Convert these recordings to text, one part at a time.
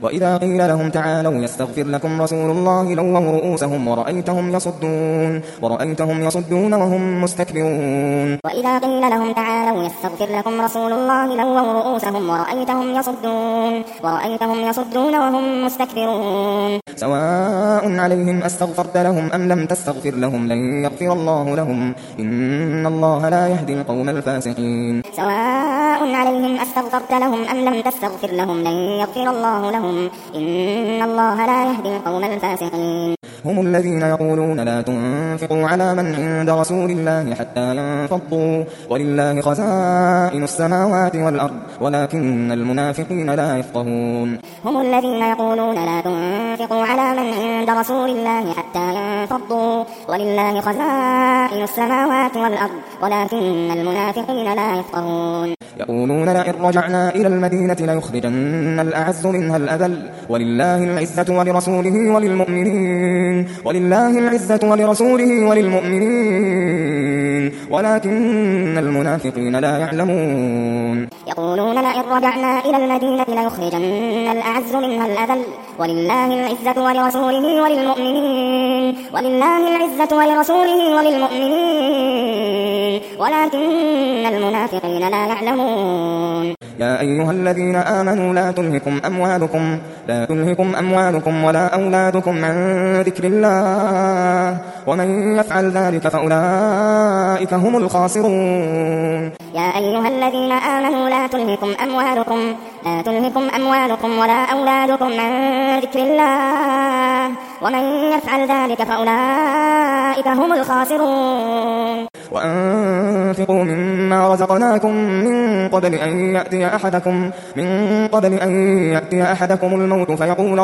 وإذا قيل لهم تعالوا يستغفر لكم رسول الله لووا رؤوسهم ورأيتهم يصدون وهم مستكبرون. وإذا قيل لهم تعالوا يستغفر لكم رسول الله لووا رؤوسهم ورأيتهم يصدون وهم مستكبرون. سواء عليهم أستغفرت لهم أم لم تستغفر لهم لن يغفر الله لهم إن الله لا يهدي القوم الفاسقين. سواء عليهم أستغفرت لهم أم لم تستغفر لهم لن يغفر الله لهم إن الله لا يهدي القوم الفاسقين. هم الذين يقولون لا تنفقوا على من عند رسول الله حتى ينفضوا ولله خزائن السماوات والأرض ولكن المنافقين لا يفقهون. هم الذين يقولون لا تنفقوا على من عند رسول الله حتى ينفضوا ولله خزائن السماوات والأرض ولكن المنافقين لا يفقهون. يقولون لئن رجعنا إلى المدينة ليخرجن الأعز منها الأذل ولله العزة ولرسوله وللمؤمنين ولكن المنافقين لا يعلمون. يقولون لئن رجعنا إلى المدينة ليخرجن الأعز منها الأذل ولله العزة ولرسوله وللمؤمنين ولكن المنافقين لا يعلمون. يا أيها الذين آمنوا لا تلهكم أموالكم ولا أولادكم عن ذكر الله ومن يفعل ذلك فأولئك هم الخاسرون. يا أيها الذين آمنوا لا تلهكم أموالكم ولا أولادكم عن ذكر الله ومن يفعل ذلك فأولئك هم الخاسرون. وأنفقوا مما رزقناكم من قبل أن يأتي أحدكم الموت فيقول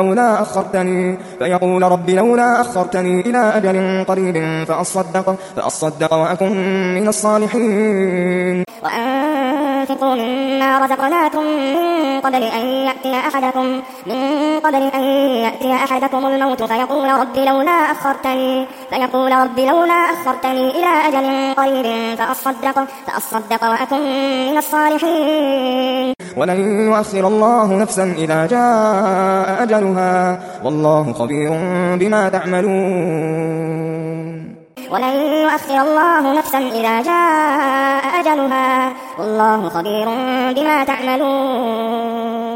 رب لولا أخرتني إلى أجل قريب فأصدق وأكن من الصالحين. وأنفقوا مما رزقناكم من قبل أن يأتي أحدكم الموت فيقول رب لولا أخرتني إلى أجل قريب فأصدق وأكن من الصالحين. ولن يؤخر الله نفسا إذا جاء أجلها والله خبير بما تعملون. ولن يؤخر الله نفسا إذا جاء أجلها والله خبير بما تعملون.